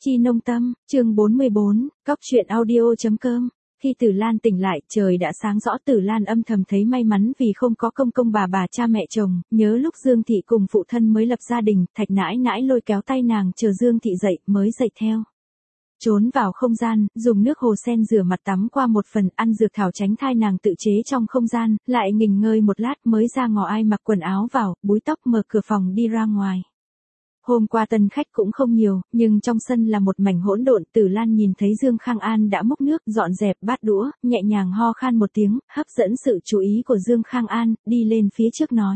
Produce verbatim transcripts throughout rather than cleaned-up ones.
Chi Nông Tâm, chương bốn mươi bốn, Cóc truyện audio.com. Khi Tử Lan tỉnh lại, trời đã sáng rõ. Tử Lan âm thầm thấy may mắn vì không có công công bà bà cha mẹ chồng, nhớ lúc Dương Thị cùng phụ thân mới lập gia đình, Thạch nãi nãi lôi kéo tay nàng chờ Dương Thị dậy, mới dậy theo. Trốn vào không gian, dùng nước hồ sen rửa mặt tắm qua một phần, ăn dược thảo tránh thai nàng tự chế trong không gian, lại nghỉ ngơi một lát mới ra ngõ ai mặc quần áo vào, búi tóc mở cửa phòng đi ra ngoài. Hôm qua tân khách cũng không nhiều, nhưng trong sân là một mảnh hỗn độn. Tử Lan nhìn thấy Dương Khang An đã múc nước, dọn dẹp bát đũa, nhẹ nhàng ho khan một tiếng, hấp dẫn sự chú ý của Dương Khang An, đi lên phía trước nói.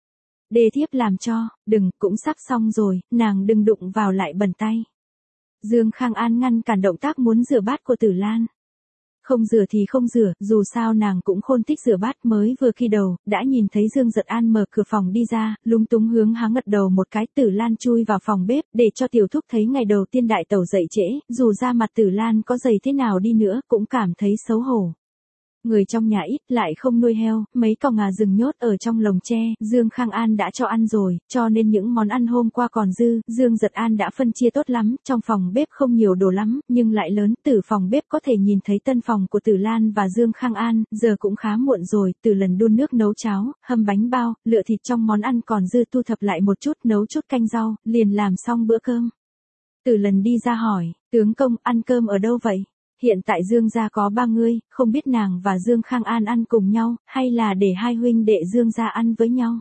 Đề thiếp làm cho, đừng, cũng sắp xong rồi, nàng đừng đụng vào lại bẩn tay. Dương Khang An ngăn cản động tác muốn rửa bát của Tử Lan. Không rửa thì không rửa, dù sao nàng cũng khôn thích rửa bát. Mới vừa khi đầu, đã nhìn thấy Dương Giật An mở cửa phòng đi ra, lúng túng hướng háng gật đầu một cái. Tử Lan chui vào phòng bếp, để cho tiểu thúc thấy ngày đầu tiên đại tẩu dậy trễ, dù ra mặt Tử Lan có dày thế nào đi nữa, cũng cảm thấy xấu hổ. Người trong nhà ít, lại không nuôi heo, mấy con gà rừng nhốt ở trong lồng tre, Dương Khang An đã cho ăn rồi, cho nên những món ăn hôm qua còn dư, Dương Giật An đã phân chia tốt lắm. Trong phòng bếp không nhiều đồ lắm, nhưng lại lớn. Từ phòng bếp có thể nhìn thấy tân phòng của Tử Lan và Dương Khang An. Giờ cũng khá muộn rồi. Từ lần đun nước nấu cháo, hâm bánh bao, lựa thịt trong món ăn còn dư, thu thập lại một chút, nấu chút canh rau, liền làm xong bữa cơm. Từ lần đi ra hỏi, tướng công, ăn cơm ở đâu vậy? Hiện tại Dương gia có ba người, không biết nàng và Dương Khang An ăn cùng nhau, hay là để hai huynh đệ Dương gia ăn với nhau.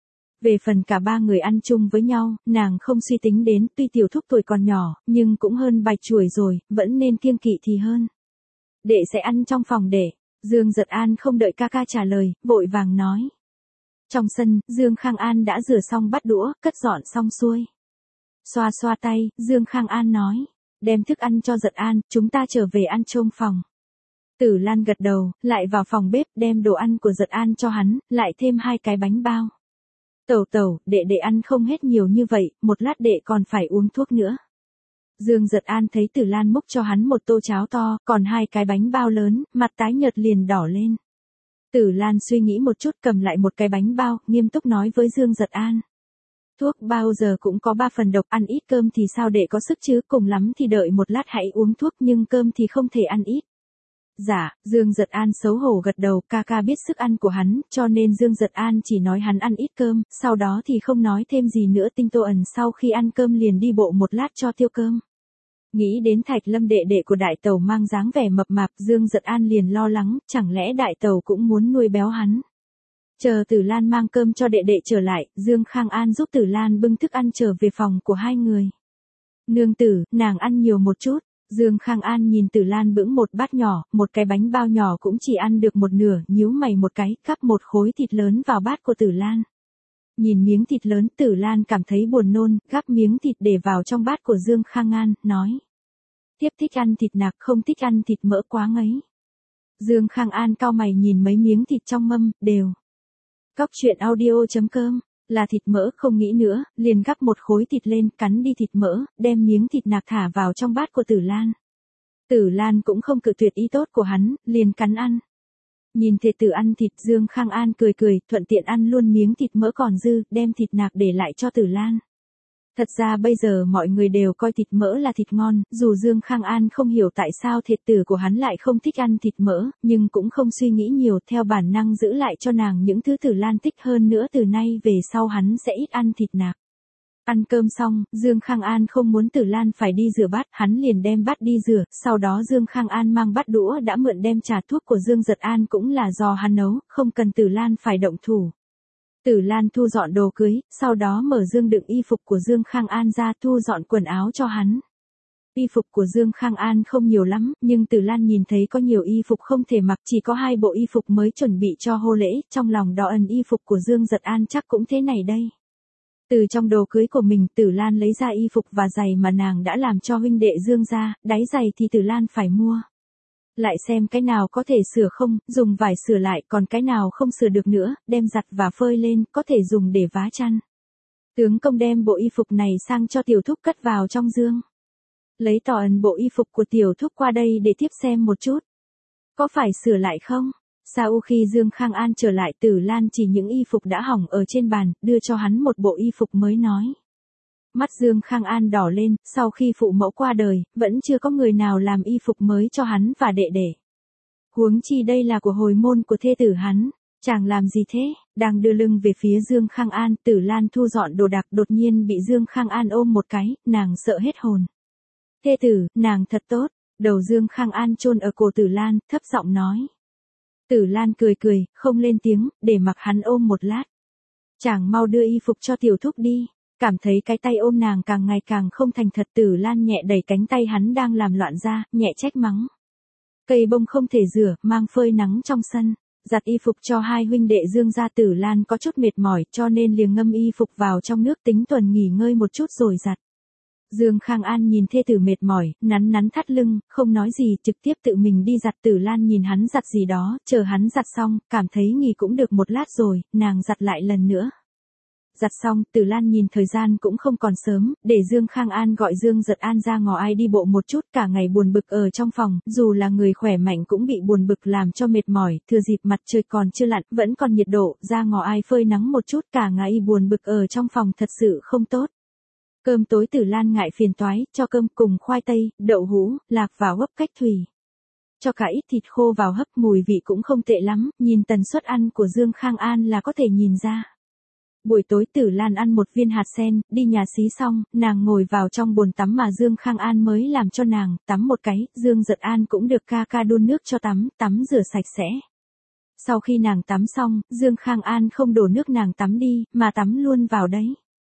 Về phần cả ba người ăn chung với nhau, nàng không suy tính đến, tuy tiểu thúc tuổi còn nhỏ, nhưng cũng hơn bạch chuổi rồi, vẫn nên kiêng kỵ thì hơn. Đệ sẽ ăn trong phòng đệ. Dương Giật An không đợi ca ca trả lời, vội vàng nói. Trong sân, Dương Khang An đã rửa xong bát đũa, cất dọn xong xuôi. Xoa xoa tay, Dương Khang An nói. Đem thức ăn cho Giật An, chúng ta trở về ăn trong phòng. Tử Lan gật đầu, lại vào phòng bếp, đem đồ ăn của Giật An cho hắn, lại thêm hai cái bánh bao. Tẩu tẩu, đệ đệ ăn không hết nhiều như vậy, một lát đệ còn phải uống thuốc nữa. Dương Giật An thấy Tử Lan múc cho hắn một tô cháo to, còn hai cái bánh bao lớn, mặt tái nhợt liền đỏ lên. Tử Lan suy nghĩ một chút, cầm lại một cái bánh bao, nghiêm túc nói với Dương Giật An. Thuốc bao giờ cũng có ba phần độc, ăn ít cơm thì sao để có sức chứ, cùng lắm thì đợi một lát hãy uống thuốc, nhưng cơm thì không thể ăn ít. Dạ, Dương Giật An xấu hổ gật đầu, ca ca biết sức ăn của hắn, cho nên Dương Giật An chỉ nói hắn ăn ít cơm, sau đó thì không nói thêm gì nữa. Tinh Tô Ẩn sau khi ăn cơm liền đi bộ một lát cho tiêu cơm. Nghĩ đến Thạch Lâm đệ đệ của đại tẩu mang dáng vẻ mập mạp, Dương Giật An liền lo lắng, chẳng lẽ đại tẩu cũng muốn nuôi béo hắn. Chờ Tử Lan mang cơm cho đệ đệ trở lại, Dương Khang An giúp Tử Lan bưng thức ăn trở về phòng của hai người. Nương tử, nàng ăn nhiều một chút. Dương Khang An nhìn Tử Lan bưng một bát nhỏ, một cái bánh bao nhỏ cũng chỉ ăn được một nửa, nhíu mày một cái, gắp một khối thịt lớn vào bát của Tử Lan. Nhìn miếng thịt lớn, Tử Lan cảm thấy buồn nôn, gắp miếng thịt để vào trong bát của Dương Khang An, nói. Tiếp thích ăn thịt nạc, không thích ăn thịt mỡ quá ngấy. Dương Khang An cau mày nhìn mấy miếng thịt trong mâm, đều. Cóc truyện audio.com, là thịt mỡ, không nghĩ nữa, liền gắp một khối thịt lên, cắn đi thịt mỡ, đem miếng thịt nạc thả vào trong bát của Tử Lan. Tử Lan cũng không cự tuyệt ý tốt của hắn, liền cắn ăn. Nhìn thề tử ăn thịt, Dương Khang An cười cười, thuận tiện ăn luôn miếng thịt mỡ còn dư, đem thịt nạc để lại cho Tử Lan. Thật ra bây giờ mọi người đều coi thịt mỡ là thịt ngon, dù Dương Khang An không hiểu tại sao thê tử của hắn lại không thích ăn thịt mỡ, nhưng cũng không suy nghĩ nhiều, theo bản năng giữ lại cho nàng những thứ Tử Lan thích. Hơn nữa từ nay về sau hắn sẽ ít ăn thịt nạc. Ăn cơm xong, Dương Khang An không muốn Tử Lan phải đi rửa bát, hắn liền đem bát đi rửa, sau đó Dương Khang An mang bát đũa đã mượn đem trà thuốc của Dương Giật An cũng là do hắn nấu, không cần Tử Lan phải động thủ. Tử Lan thu dọn đồ cưới, sau đó mở dương đựng y phục của Dương Khang An ra, thu dọn quần áo cho hắn. Y phục của Dương Khang An không nhiều lắm, nhưng Tử Lan nhìn thấy có nhiều y phục không thể mặc, chỉ có hai bộ y phục mới chuẩn bị cho hôn lễ, trong lòng đỏ ẩn y phục của Dương Giật An chắc cũng thế này đây. Từ trong đồ cưới của mình, Tử Lan lấy ra y phục và giày mà nàng đã làm cho huynh đệ Dương ra, đáy giày thì Tử Lan phải mua. Lại xem cái nào có thể sửa không, dùng vải sửa lại, còn cái nào không sửa được nữa, đem giặt và phơi lên, có thể dùng để vá chăn. Tướng công đem bộ y phục này sang cho tiểu thúc cất vào trong dương. Lấy tỏ ẩn bộ y phục của tiểu thúc qua đây để tiếp xem một chút. Có phải sửa lại không? Sau khi Dương Khang An trở lại, Tử Lan chỉ những y phục đã hỏng ở trên bàn, đưa cho hắn một bộ y phục mới nói. Mắt Dương Khang An đỏ lên, sau khi phụ mẫu qua đời, vẫn chưa có người nào làm y phục mới cho hắn và đệ đệ. Huống chi đây là của hồi môn của thê tử hắn. Chàng làm gì thế? Đang đưa lưng về phía Dương Khang An, Tử Lan thu dọn đồ đạc đột nhiên bị Dương Khang An ôm một cái, nàng sợ hết hồn. Thê tử, nàng thật tốt. Đầu Dương Khang An chôn ở cổ Tử Lan, thấp giọng nói. Tử Lan cười cười, không lên tiếng, để mặc hắn ôm một lát. Chàng mau đưa y phục cho tiểu thúc đi. Cảm thấy cái tay ôm nàng càng ngày càng không thành thật, Tử Lan nhẹ đẩy cánh tay hắn đang làm loạn ra, nhẹ trách mắng. Cây bông không thể rửa, mang phơi nắng trong sân. Giặt y phục cho hai huynh đệ Dương gia. Tử Lan có chút mệt mỏi cho nên liền ngâm y phục vào trong nước tính tuần nghỉ ngơi một chút rồi giặt. Dương Khang An nhìn thê tử mệt mỏi, nắn nắn thắt lưng, không nói gì, trực tiếp tự mình đi giặt. Tử Lan nhìn hắn giặt gì đó, chờ hắn giặt xong, cảm thấy nghỉ cũng được một lát rồi, nàng giặt lại lần nữa. Giặt xong, Tử Lan nhìn thời gian cũng không còn sớm, để Dương Khang An gọi Dương Giật An ra ngõ ai đi bộ một chút, cả ngày buồn bực ở trong phòng, dù là người khỏe mạnh cũng bị buồn bực làm cho mệt mỏi, thừa dịp mặt trời còn chưa lặn, vẫn còn nhiệt độ, ra ngõ ai phơi nắng một chút, cả ngày buồn bực ở trong phòng thật sự không tốt. Cơm tối Tử Lan ngại phiền toái, cho cơm cùng khoai tây, đậu hũ, lạc vào hấp cách thủy. Cho cả ít thịt khô vào hấp, mùi vị cũng không tệ lắm, nhìn tần suất ăn của Dương Khang An là có thể nhìn ra. Buổi tối Tử Lan ăn một viên hạt sen, đi nhà xí xong, nàng ngồi vào trong bồn tắm mà Dương Khang An mới làm cho nàng, tắm một cái, Dương Giật An cũng được ca ca đun nước cho tắm, tắm rửa sạch sẽ. Sau khi nàng tắm xong, Dương Khang An không đổ nước nàng tắm đi, mà tắm luôn vào đấy.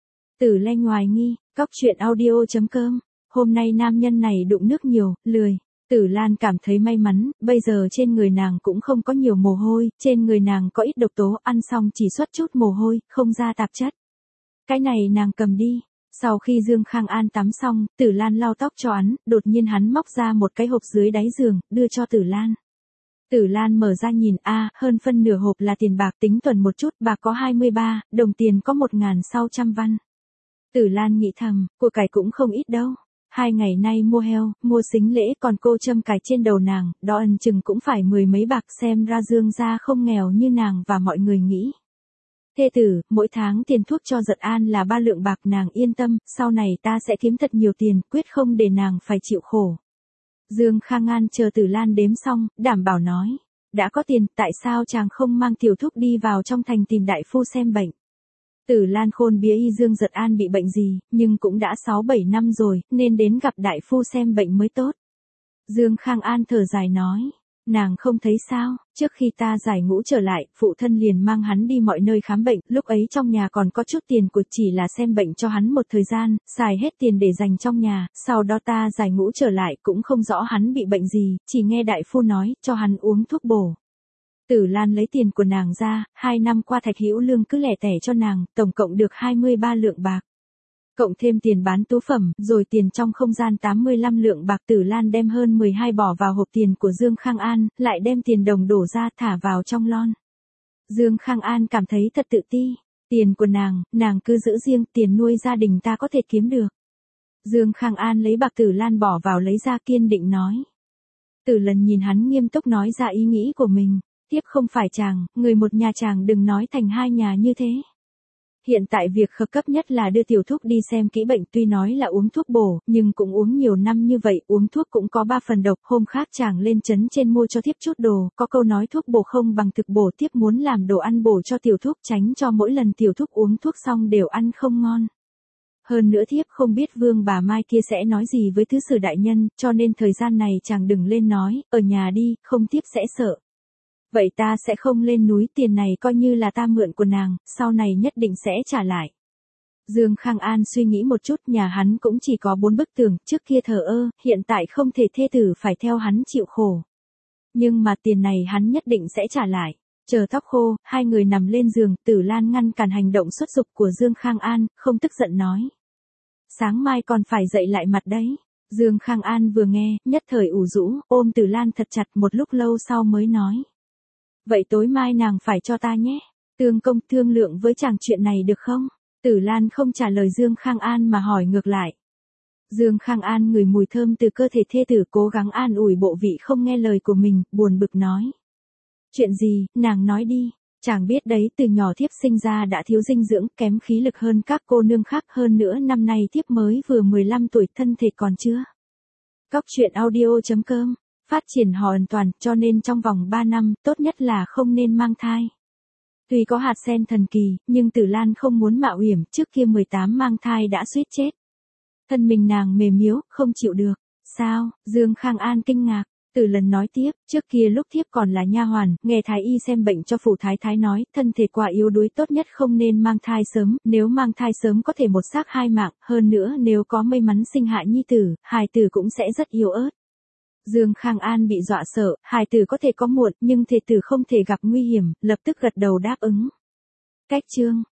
Tử Lanh ngoài nghi, cóc truyện audio chấm com, hôm nay nam nhân này đụng nước nhiều, lười. Tử Lan cảm thấy may mắn, bây giờ trên người nàng cũng không có nhiều mồ hôi, trên người nàng có ít độc tố, ăn xong chỉ xuất chút mồ hôi, không ra tạp chất. Cái này nàng cầm đi. Sau khi Dương Khang An tắm xong, Tử Lan lau tóc cho hắn, đột nhiên hắn móc ra một cái hộp dưới đáy giường, đưa cho Tử Lan. Tử Lan mở ra nhìn, a, hơn phân nửa hộp là tiền bạc, tính tuần một chút, bạc có hai mươi ba, đồng tiền có một nghìn sáu trăm văn. Tử Lan nghĩ thầm, của cải cũng không ít đâu. Hai ngày nay mua heo, mua sính lễ, còn cô châm cài trên đầu nàng, đó ẩn chừng cũng phải mười mấy bạc, xem ra Dương gia không nghèo như nàng và mọi người nghĩ. Thê tử, mỗi tháng tiền thuốc cho Giật An là ba lượng bạc, nàng yên tâm, sau này ta sẽ kiếm thật nhiều tiền, quyết không để nàng phải chịu khổ. Dương Khang An chờ Tử Lan đếm xong, đảm bảo nói, đã có tiền, tại sao chàng không mang tiểu thúc đi vào trong thành tìm đại phu xem bệnh. Tử Lan khôn bía y Dương Giật An bị bệnh gì, nhưng cũng đã sáu bảy năm rồi, nên đến gặp đại phu xem bệnh mới tốt. Dương Khang An thở dài nói, nàng không thấy sao, trước khi ta giải ngũ trở lại, phụ thân liền mang hắn đi mọi nơi khám bệnh, lúc ấy trong nhà còn có chút tiền của, chỉ là xem bệnh cho hắn một thời gian, xài hết tiền để dành trong nhà, sau đó ta giải ngũ trở lại, cũng không rõ hắn bị bệnh gì, chỉ nghe đại phu nói, cho hắn uống thuốc bổ. Tử Lan lấy tiền của nàng ra, hai năm qua Thạch Hữu Lương cứ lẻ tẻ cho nàng, tổng cộng được hai mươi ba lượng bạc. Cộng thêm tiền bán tú phẩm, rồi tiền trong không gian tám mươi lăm lượng bạc, Tử Lan đem hơn mười hai bỏ vào hộp tiền của Dương Khang An, lại đem tiền đồng đổ ra thả vào trong lon. Dương Khang An cảm thấy thật tự ti, tiền của nàng, nàng cứ giữ riêng, tiền nuôi gia đình ta có thể kiếm được. Dương Khang An lấy bạc Tử Lan bỏ vào lấy ra, kiên định nói. Tử Lần nhìn hắn nghiêm túc nói ra ý nghĩ của mình. Tiếp không phải chàng, người một nhà chàng đừng nói thành hai nhà như thế. Hiện tại việc khẩn cấp nhất là đưa tiểu thúc đi xem kỹ bệnh, tuy nói là uống thuốc bổ, nhưng cũng uống nhiều năm như vậy, uống thuốc cũng có ba phần độc, hôm khác chàng lên trấn trên mua cho tiếp chút đồ, có câu nói thuốc bổ không bằng thực bổ, tiếp muốn làm đồ ăn bổ cho tiểu thúc, tránh cho mỗi lần tiểu thúc uống thuốc xong đều ăn không ngon. Hơn nữa thiếp không biết Vương bà Mai kia sẽ nói gì với thứ sử đại nhân, cho nên thời gian này chàng đừng lên nói, ở nhà đi, không thiếp sẽ sợ. Vậy ta sẽ không lên núi, tiền này coi như là ta mượn của nàng, sau này nhất định sẽ trả lại. Dương Khang An suy nghĩ một chút, nhà hắn cũng chỉ có bốn bức tường, trước kia thờ ơ, hiện tại không thể thê tử phải theo hắn chịu khổ. Nhưng mà tiền này hắn nhất định sẽ trả lại. Chờ tóc khô, hai người nằm lên giường, Tử Lan ngăn cản hành động xuất dục của Dương Khang An, không tức giận nói. Sáng mai còn phải dậy lại mặt đấy. Dương Khang An vừa nghe, nhất thời ủ rũ, ôm Tử Lan thật chặt, một lúc lâu sau mới nói. Vậy tối mai nàng phải cho ta nhé. Tương công thương lượng với chàng chuyện này được không? Tử Lan không trả lời Dương Khang An mà hỏi ngược lại. Dương Khang An ngửi mùi thơm từ cơ thể thê tử, cố gắng an ủi bộ vị không nghe lời của mình, buồn bực nói. Chuyện gì, nàng nói đi. Chàng biết đấy, từ nhỏ thiếp sinh ra đã thiếu dinh dưỡng, kém khí lực hơn các cô nương khác, hơn nữa năm nay thiếp mới vừa mười lăm tuổi, thân thể còn chưa. Cóc truyện audio chấm com, phát triển hoàn toàn, cho nên trong vòng ba năm, tốt nhất là không nên mang thai. Tuy có hạt sen thần kỳ, nhưng Tử Lan không muốn mạo hiểm, trước kia mười tám mang thai đã suýt chết. Thân mình nàng mềm yếu, không chịu được. Sao? Dương Khang An kinh ngạc. Tử Lần nói tiếp, trước kia lúc thiếp còn là nha hoàn, nghe thái y xem bệnh cho phủ thái thái nói, thân thể quá yếu đuối, tốt nhất không nên mang thai sớm, nếu mang thai sớm có thể một xác hai mạng, hơn nữa nếu có may mắn sinh hạ nhi tử, hài tử cũng sẽ rất yếu ớt. Dương Khang An bị dọa sợ, hài tử có thể có muộn, nhưng thể tử không thể gặp nguy hiểm, lập tức gật đầu đáp ứng. Cách chương